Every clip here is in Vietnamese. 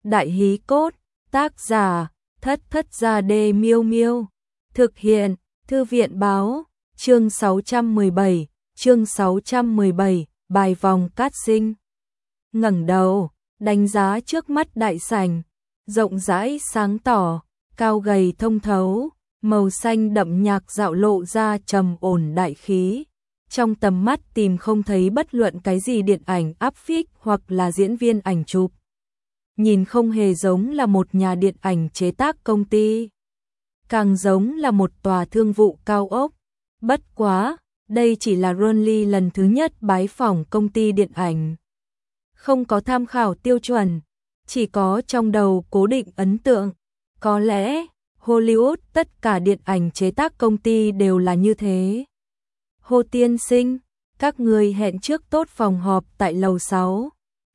Đại hí cốt, tác giả, Thất Thất Gia Đê Miêu Miêu. Thực hiện, Thư viện báo, chương 617, bài vòng cát sinh. Ngẩng đầu, đánh giá trước mắt đại sảnh, rộng rãi sáng tỏ, cao gầy thông thấu, màu xanh đậm nhạc dạo lộ ra trầm ổn đại khí. Trong tầm mắt tìm không thấy bất luận cái gì điện ảnh áp phích hoặc là diễn viên ảnh chụp. Nhìn không hề giống là một nhà điện ảnh chế tác công ty, càng giống là một tòa thương vụ cao ốc. Bất quá, đây chỉ là Ronly lần thứ nhất bái phỏng công ty điện ảnh. Không có tham khảo tiêu chuẩn, chỉ có trong đầu cố định ấn tượng. Có lẽ, Hollywood tất cả điện ảnh chế tác công ty đều là như thế. Hồ tiên sinh, các người hẹn trước tốt phòng họp tại lầu 6,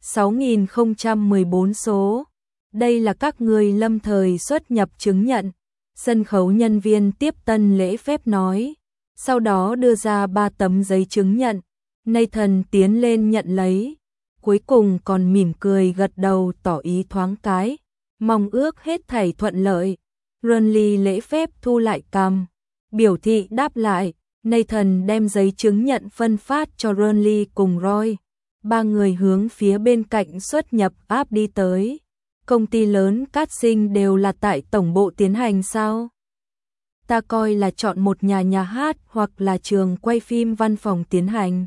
6014 số. Đây là các người lâm thời xuất nhập chứng nhận. Sân khấu nhân viên tiếp tân lễ phép nói. Sau đó đưa ra 3 tấm giấy chứng nhận. Nathan tiến lên nhận lấy. Cuối cùng còn mỉm cười gật đầu tỏ ý thoáng cái. Mong ước hết thảy thuận lợi. Ronly lễ phép thu lại cằm, biểu thị đáp lại. Nathan đem giấy chứng nhận phân phát cho Ronly cùng Roy. 3 người hướng phía bên cạnh xuất nhập áp đi tới. Công ty lớn cát sinh đều là tại tổng bộ tiến hành sao? Ta coi là chọn một nhà hát hoặc là trường quay phim văn phòng tiến hành.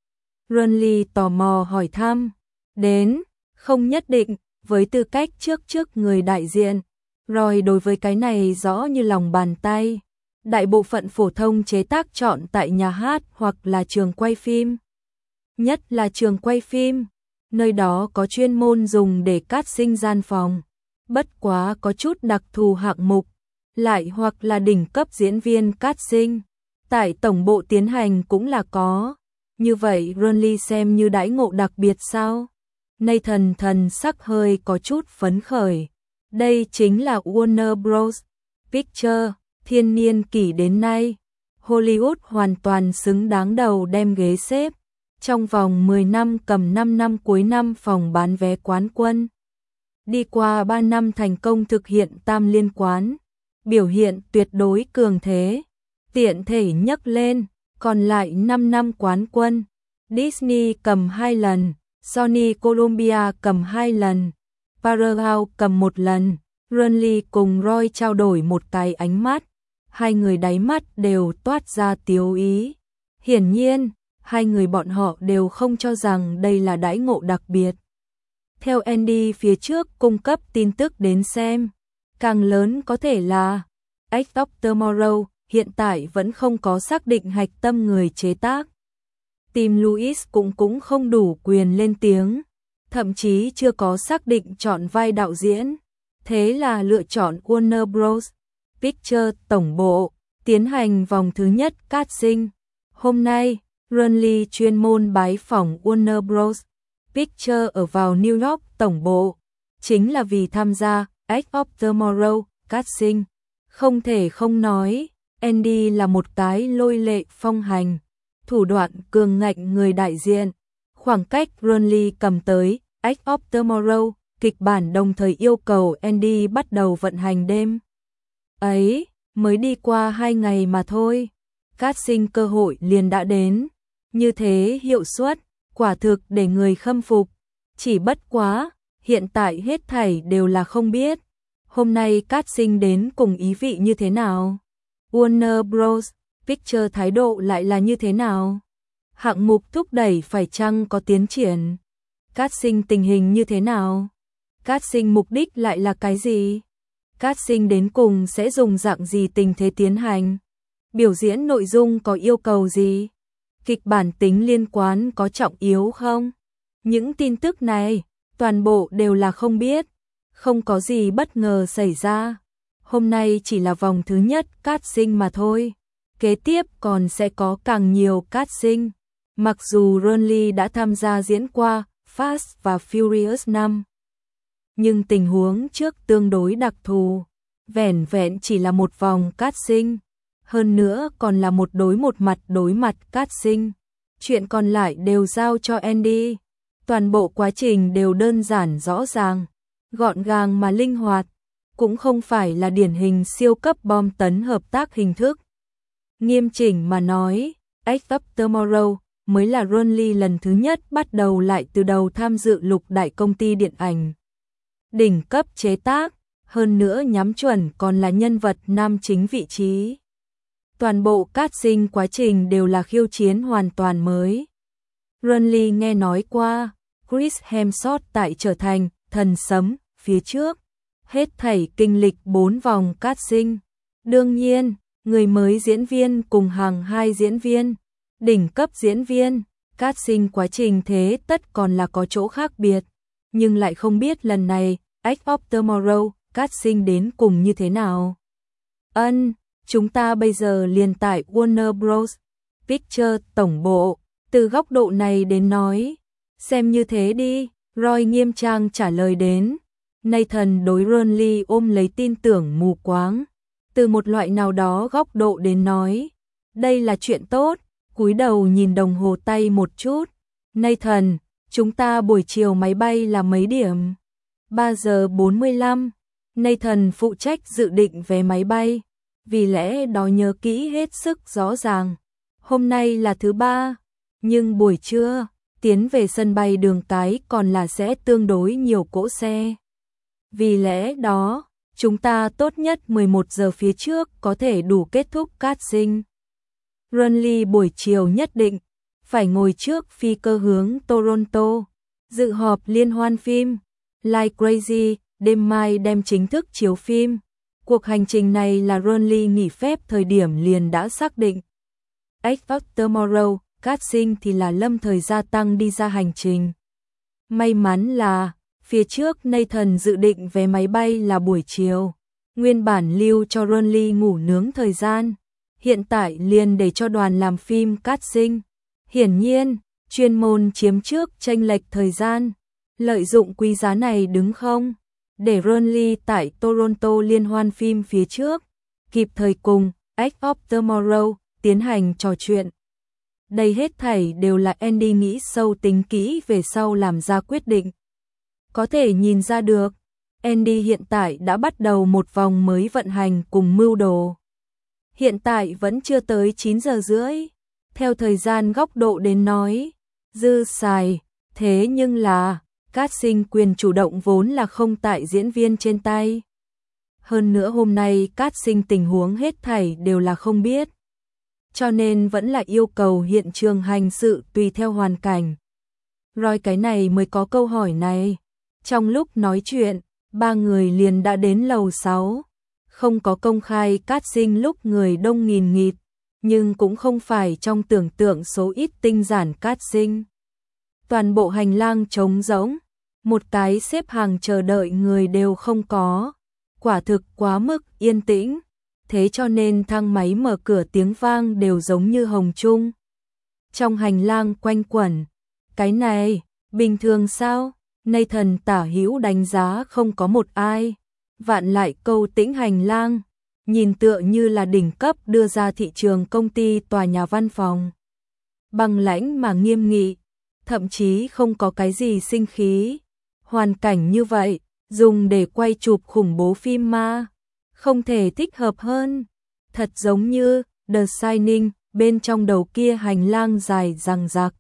Ronly tò mò hỏi thăm. Đến, không nhất định, với tư cách trước người đại diện. Roy đối với cái này rõ như lòng bàn tay. Đại bộ phận phổ thông chế tác chọn tại nhà hát hoặc là trường quay phim. Nhất là trường quay phim, nơi đó có chuyên môn dùng để cát sinh gian phòng. Bất quá có chút đặc thù hạng mục, lại hoặc là đỉnh cấp diễn viên cát sinh. Tại tổng bộ tiến hành cũng là có. Như vậy Ronly xem như đãi ngộ đặc biệt sao? Nathan thần sắc hơi có chút phấn khởi. Đây chính là Warner Bros. Pictures, thiên niên kỷ đến nay. Hollywood hoàn toàn xứng đáng đầu đem ghế xếp. Trong vòng 10 năm cầm 5 năm cuối năm phòng bán vé quán quân. Đi qua 3 năm thành công thực hiện tam liên quán. Biểu hiện tuyệt đối cường thế. Tiện thể nhấc lên, còn lại 5 năm quán quân. Disney cầm 2 lần, Sony Columbia cầm 2 lần, Paramount cầm 1 lần. Ronly cùng Roy trao đổi một cái ánh mắt. Hai người đáy mắt đều toát ra tiếu ý. Hiển nhiên, hai người bọn họ đều không cho rằng đây là đãi ngộ đặc biệt. Theo Andy phía trước cung cấp tin tức đến xem, càng lớn có thể là Edge of Tomorrow hiện tại vẫn không có xác định hạch tâm người chế tác. Tim Louis cũng không đủ quyền lên tiếng, thậm chí chưa có xác định chọn vai đạo diễn. Thế là lựa chọn Warner Bros. Pictures tổng bộ, tiến hành vòng thứ nhất cát sinh. Hôm nay, Ronly chuyên môn bái phỏng Warner Bros. Pictures ở vào New York tổng bộ, chính là vì tham gia Edge of Tomorrow cát sinh. Không thể không nói, Andy là một cái lôi lệ phong hành, thủ đoạn cường ngạnh người đại diện. Khoảng cách Ronly cầm tới Edge of Tomorrow, kịch bản đồng thời yêu cầu Andy bắt đầu vận hành đêm. Ấy, mới đi qua 2 ngày mà thôi, cát sinh cơ hội liền đã đến. Như thế hiệu suất, quả thực để người khâm phục. Chỉ bất quá, hiện tại hết thảy đều là không biết. Hôm nay cát sinh đến cùng ý vị như thế nào? Warner Bros. Pictures thái độ lại là như thế nào? Hạng mục thúc đẩy phải chăng có tiến triển? Cát sinh tình hình như thế nào? Cát sinh mục đích lại là cái gì? Cát sinh đến cùng sẽ dùng dạng gì tình thế tiến hành? Biểu diễn nội dung có yêu cầu gì? Kịch bản tính liên quan có trọng yếu không? Những tin tức này, toàn bộ đều là không biết. Không có gì bất ngờ xảy ra. Hôm nay chỉ là vòng thứ nhất cát sinh mà thôi. Kế tiếp còn sẽ có càng nhiều cát sinh. Mặc dù Ronly đã tham gia diễn qua Fast và Furious 5. Nhưng tình huống trước tương đối đặc thù. Vẻn vẹn chỉ là một vòng cát sinh. Hơn nữa còn là một đối mặt cát sinh. Chuyện còn lại đều giao cho Andy. Toàn bộ quá trình đều đơn giản rõ ràng. gọn gàng mà linh hoạt, cũng không phải là điển hình siêu cấp bom tấn hợp tác hình thức. Nghiêm chỉnh mà nói, Edge of Tomorrow mới là Ronly lần thứ nhất bắt đầu lại từ đầu tham dự lục đại công ty điện ảnh đỉnh cấp chế tác, hơn nữa nhắm chuẩn còn là nhân vật nam chính vị trí. Toàn bộ casting quá trình đều là khiêu chiến hoàn toàn mới. Ronly nghe nói qua, Chris Hemsworth tại trở thành thần sấm phía trước, hết thảy kinh lịch 4 vòng casting. Đương nhiên, người mới diễn viên cùng hàng 2 diễn viên, đỉnh cấp diễn viên, casting quá trình thế tất còn là có chỗ khác biệt, nhưng lại không biết lần này Edge of Tomorrow casting đến cùng như thế nào. Chúng ta bây giờ liền tại Warner Bros. Pictures tổng bộ, từ góc độ này đến nói, xem như thế đi, Roy nghiêm trang trả lời đến. Nathan đối Ronly ôm lấy tin tưởng mù quáng, từ một loại nào đó góc độ đến nói, đây là chuyện tốt, cúi đầu nhìn đồng hồ tay một chút. Nathan, chúng ta buổi chiều máy bay là mấy điểm? 3 giờ 45. Nathan phụ trách dự định vé máy bay, vì lẽ đó nhớ kỹ hết sức rõ ràng. Hôm nay là thứ 3, nhưng buổi trưa, tiến về sân bay đường cái còn là sẽ tương đối nhiều cỗ xe. Vì lẽ đó, chúng ta tốt nhất 11 giờ phía trước có thể đủ kết thúc casting. Ronly buổi chiều nhất định phải ngồi trước phi cơ hướng Toronto, dự họp liên hoan phim Like Crazy, đêm mai đem chính thức chiếu phim. Cuộc hành trình này là Ronly nghỉ phép thời điểm liền đã xác định. Edge of Tomorrow, casting thì là lâm thời gia tăng đi ra hành trình. May mắn là, phía trước Nathan dự định vé máy bay là buổi chiều, nguyên bản lưu cho Ronly ngủ nướng thời gian, hiện tại liền để cho đoàn làm phim casting. Hiển nhiên, chuyên môn chiếm trước chênh lệch thời gian, lợi dụng quý giá này đứng không, để Ronly tại Toronto liên hoan phim phía trước, kịp thời cùng Edge of Tomorrow tiến hành trò chuyện. Đây hết thảy đều là Andy nghĩ sâu tính kỹ về sau làm ra quyết định. Có thể nhìn ra được, Andy hiện tại đã bắt đầu một vòng mới vận hành cùng mưu đồ. Hiện tại vẫn chưa tới 9 giờ rưỡi, theo thời gian góc độ đến nói, dư xài, thế nhưng là, casting quyền chủ động vốn là không tại diễn viên trên tay. Hơn nữa hôm nay casting tình huống hết thảy đều là không biết. Cho nên vẫn là yêu cầu hiện trường hành sự tùy theo hoàn cảnh. Rồi cái này mới có câu hỏi này. Trong lúc nói chuyện, 3 người liền đã đến lầu 6. Không có công khai casting lúc người đông nghìn nghịt, nhưng cũng không phải trong tưởng tượng số ít tinh giản casting. Toàn bộ hành lang trống rỗng, một cái xếp hàng chờ đợi người đều không có. Quả thực quá mức yên tĩnh, thế cho nên thang máy mở cửa tiếng vang đều giống như hồng trung. Trong hành lang quanh quẩn, cái này, bình thường sao? Nathan tả hữu đánh giá không có một ai. Vạn lại câu tĩnh hành lang, nhìn tựa như là đỉnh cấp đưa ra thị trường công ty tòa nhà văn phòng. Bằng lãnh mà nghiêm nghị, thậm chí không có cái gì sinh khí. Hoàn cảnh như vậy, dùng để quay chụp khủng bố phim ma, không thể thích hợp hơn. Thật giống như The Shining, bên trong đầu kia hành lang dài dằng dặc.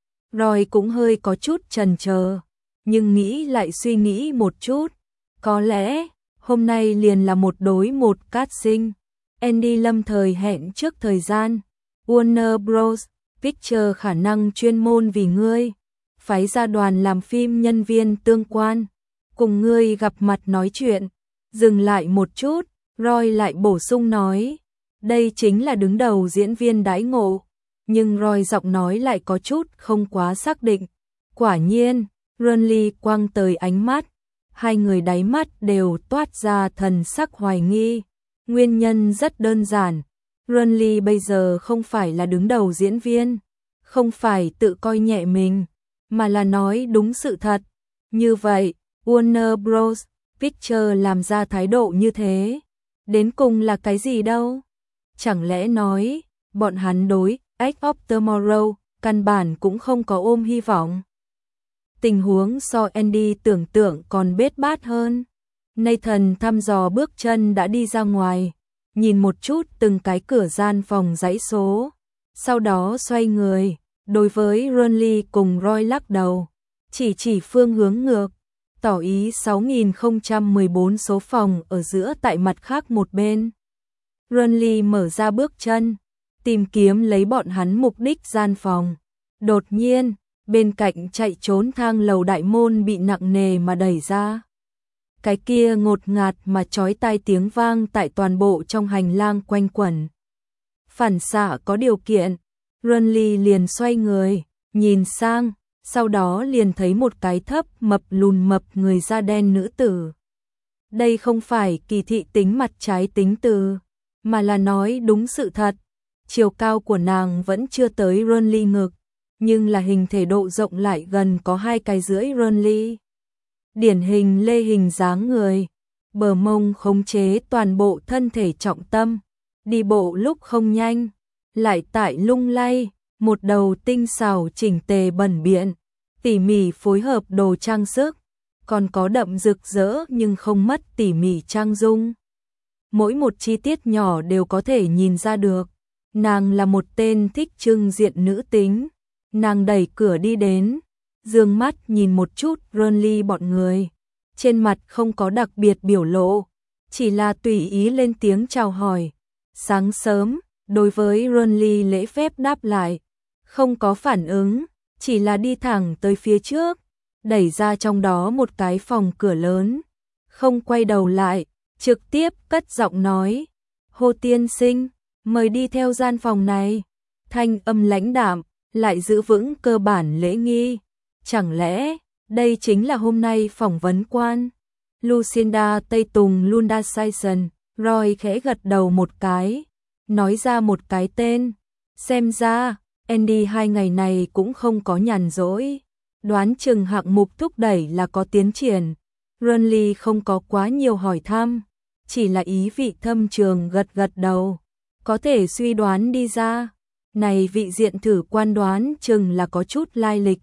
Rồi cũng hơi có chút chần chờ, nhưng nghĩ lại suy nghĩ một chút, có lẽ hôm nay liền là một đối một casting. Andy lâm thời hẹn trước thời gian, Warner Bros. Pictures khả năng chuyên môn vì ngươi, phái ra đoàn làm phim nhân viên tương quan, cùng ngươi gặp mặt nói chuyện. Dừng lại một chút, Roy lại bổ sung nói, đây chính là đứng đầu diễn viên đãi ngộ, nhưng Roy giọng nói lại có chút không quá xác định. Quả nhiên, Ronly quăng tới ánh mắt, hai người đáy mắt đều toát ra thần sắc hoài nghi. Nguyên nhân rất đơn giản, Ronly bây giờ không phải là đứng đầu diễn viên, không phải tự coi nhẹ mình, mà là nói đúng sự thật. Như vậy, Warner Bros. Pictures làm ra thái độ như thế, đến cùng là cái gì đâu? Chẳng lẽ nói, bọn hắn đối Edge of Tomorrow căn bản cũng không có ôm hy vọng? Tình huống so Andy tưởng tượng còn bết bát hơn. Nathan thăm dò bước chân đã đi ra ngoài, nhìn một chút từng cái cửa gian phòng dãy số, sau đó xoay người, đối với Ronly cùng Roy lắc đầu, chỉ phương hướng ngược, tỏ ý 6014 số phòng ở giữa tại mặt khác một bên. Ronly mở ra bước chân, tìm kiếm lấy bọn hắn mục đích gian phòng. Đột nhiên, bên cạnh chạy trốn thang lầu đại môn bị nặng nề mà đẩy ra. Cái kia ngột ngạt mà chói tai tiếng vang tại toàn bộ trong hành lang quanh quẩn. Phản xạ có điều kiện, Ronly liền xoay người, nhìn sang, sau đó liền thấy một cái thấp mập lùn mập người da đen nữ tử. Đây không phải kỳ thị tính mặt trái tính từ, mà là nói đúng sự thật. Chiều cao của nàng vẫn chưa tới Ronly ngực, nhưng là hình thể độ rộng lại gần có 2 cái rưỡi Ronly. Điển hình lê hình dáng người, bờ mông khống chế toàn bộ thân thể trọng tâm, đi bộ lúc không nhanh, lại tại lung lay, một đầu tinh xảo chỉnh tề bẩn biện, tỉ mỉ phối hợp đồ trang sức, còn có đậm rực rỡ nhưng không mất tỉ mỉ trang dung. Mỗi một chi tiết nhỏ đều có thể nhìn ra được, nàng là một tên thích trưng diện nữ tính. Nàng đẩy cửa đi đến, dương mắt nhìn một chút Ronly bọn người, trên mặt không có đặc biệt biểu lộ, chỉ là tùy ý lên tiếng chào hỏi. Sáng sớm, đối với Ronly lễ phép đáp lại, không có phản ứng, chỉ là đi thẳng tới phía trước, đẩy ra trong đó một cái phòng cửa lớn, không quay đầu lại, trực tiếp cất giọng nói, Hồ tiên sinh, mời đi theo gian phòng này. Thanh âm lãnh đạm, lại giữ vững cơ bản lễ nghi. Chẳng lẽ, đây chính là hôm nay phỏng vấn quan? Lucinda Tây Tùng Lunda Saison, Roy khẽ gật đầu một cái, nói ra một cái tên. Xem ra, Andy 2 ngày này cũng không có nhàn rỗi. Đoán chừng hạng mục thúc đẩy là có tiến triển. Ronly không có quá nhiều hỏi thăm, chỉ là ý vị thâm trường gật gật đầu. Có thể suy đoán đi ra. Này vị diện thử quan đoán chừng là có chút lai lịch.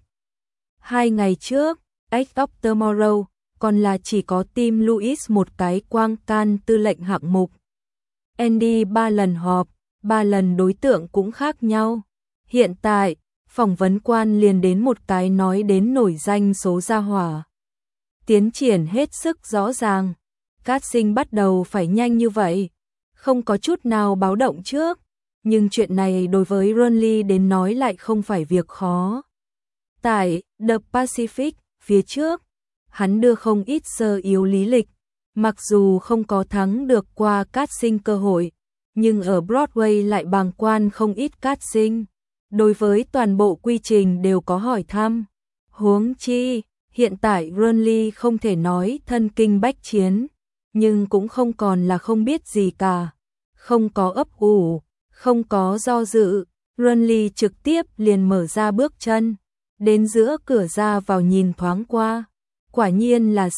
2 ngày trước, Edge of Tomorrow, còn là chỉ có team Louis một cái quang can tư lệnh hạng mục. Andy 3 lần họp, 3 lần đối tượng cũng khác nhau. Hiện tại, phỏng vấn quan liền đến một cái nói đến nổi danh số gia hỏa. Tiến triển hết sức rõ ràng. Casting bắt đầu phải nhanh như vậy, không có chút nào báo động trước. Nhưng chuyện này đối với Ronly đến nói lại không phải việc khó. Tại The Pacific, phía trước, hắn đưa không ít sơ yếu lý lịch, mặc dù không có thắng được qua casting cơ hội, nhưng ở Broadway lại bàng quan không ít casting. Đối với toàn bộ quy trình đều có hỏi thăm. Huống chi, hiện tại Ronly không thể nói thân kinh bách chiến, nhưng cũng không còn là không biết gì cả. Không có ấp ủ, không có do dự, Ronly trực tiếp liền mở ra bước chân, đến giữa cửa ra vào nhìn thoáng qua. Quả nhiên là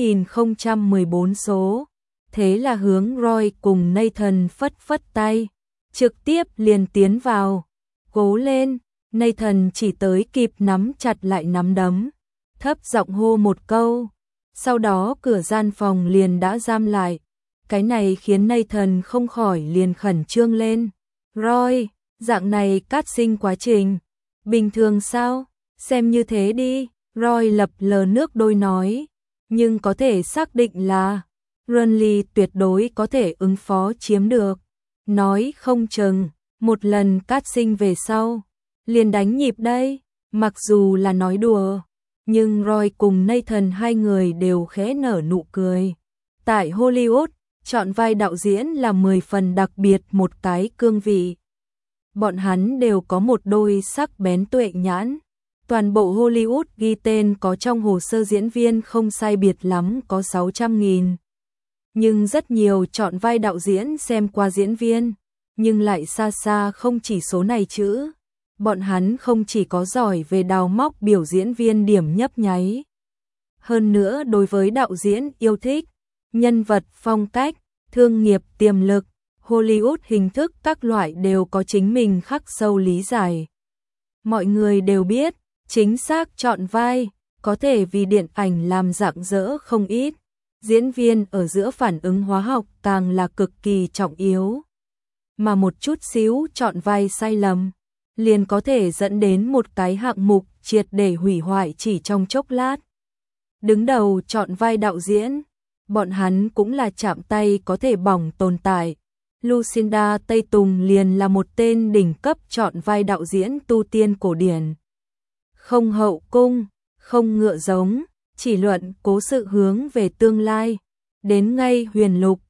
6014 số. Thế là hướng Roy cùng Nathan phất phất tay, trực tiếp liền tiến vào. Cố lên, Nathan chỉ tới kịp nắm chặt lại nắm đấm, thấp giọng hô một câu. Sau đó cửa gian phòng liền đã giam lại. Cái này khiến Nathan không khỏi liền khẩn trương lên. Roy, dạng này casting quá trình, bình thường sao? Xem như thế đi, Roy lập lờ nước đôi nói. Nhưng có thể xác định là Ronly tuyệt đối có thể ứng phó chiếm được. Nói không chừng, một lần casting về sau, liền đánh nhịp đây. Mặc dù là nói đùa, nhưng Roy cùng Nathan 2 người đều khẽ nở nụ cười. Tại Hollywood, chọn vai đạo diễn là 10 phần đặc biệt một cái cương vị. Bọn hắn đều có một đôi sắc bén tuệ nhãn. Toàn bộ Hollywood ghi tên có trong hồ sơ diễn viên không sai biệt lắm có 600.000. Nhưng rất nhiều chọn vai đạo diễn xem qua diễn viên, nhưng lại xa xa không chỉ số này chữ. Bọn hắn không chỉ có giỏi về đào móc biểu diễn viên điểm nhấp nháy. Hơn nữa đối với đạo diễn yêu thích, nhân vật phong cách, thương nghiệp tiềm lực, Hollywood hình thức các loại đều có chính mình khắc sâu lý giải. Mọi người đều biết, chính xác chọn vai, có thể vì điện ảnh làm rạng rỡ không ít. Diễn viên ở giữa phản ứng hóa học càng là cực kỳ trọng yếu. Mà một chút xíu chọn vai sai lầm, liền có thể dẫn đến một cái hạng mục triệt để hủy hoại chỉ trong chốc lát. Đứng đầu chọn vai đạo diễn, bọn hắn cũng là chạm tay có thể bỏng tồn tại. Lucinda Tây Tùng liền là một tên đỉnh cấp chọn vai đạo diễn tu tiên cổ điển. Không hậu cung, không ngựa giống, chỉ luận cố sự hướng về tương lai. Đến ngay Huyền Lục,